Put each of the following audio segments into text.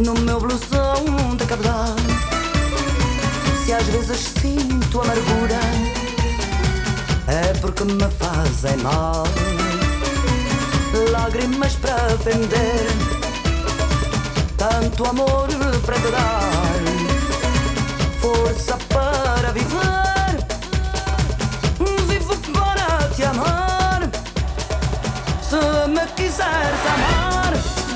no meu blusão de cabedal. Se às vezes sinto amargura, é porque me fazem mal. Lágrimas para vender, tanto amor para te dar, força para viver, vivo para te amar. Se me quiseres amar,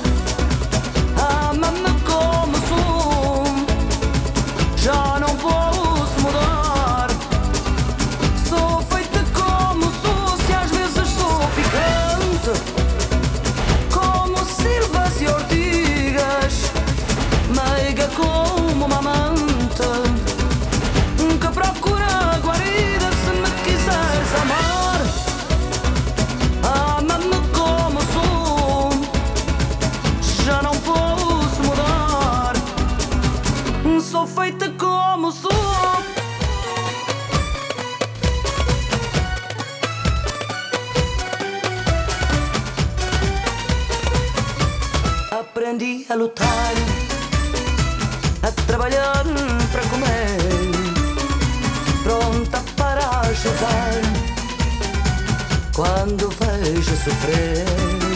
ama-me como sou. Já não posso mudar, sou feita como sou. Se às vezes sou picante, como silvas e ortigas, meiga como uma amante que procura guarida. Se me quiseres amar, ama-me como sou. Já não posso mudar, sou feita como sou. Aprendi a lutar, a trabalhar para comer, pronta para ajudar quando vejo sofrer.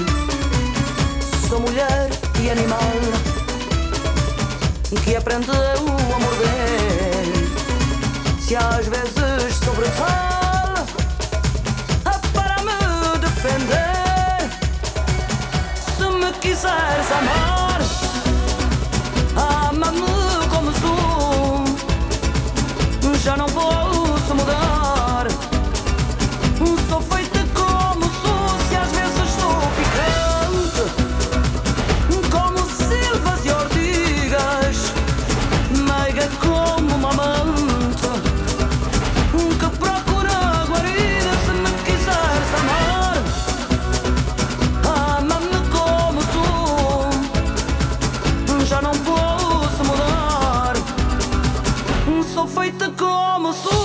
Sou mulher e animal que aprendeu a morder. Se às vezes sou brutal, para me defender. Se me quiseres amar, ama-me como sou. Já não posso mudar, sou feita como sou. Se às vezes sou picante, como silvas e ortigas, meiga como uma amante que procura guarida. Se me quiseres amar, ama-me como sou. Já não posso mudar, sou feita como sou.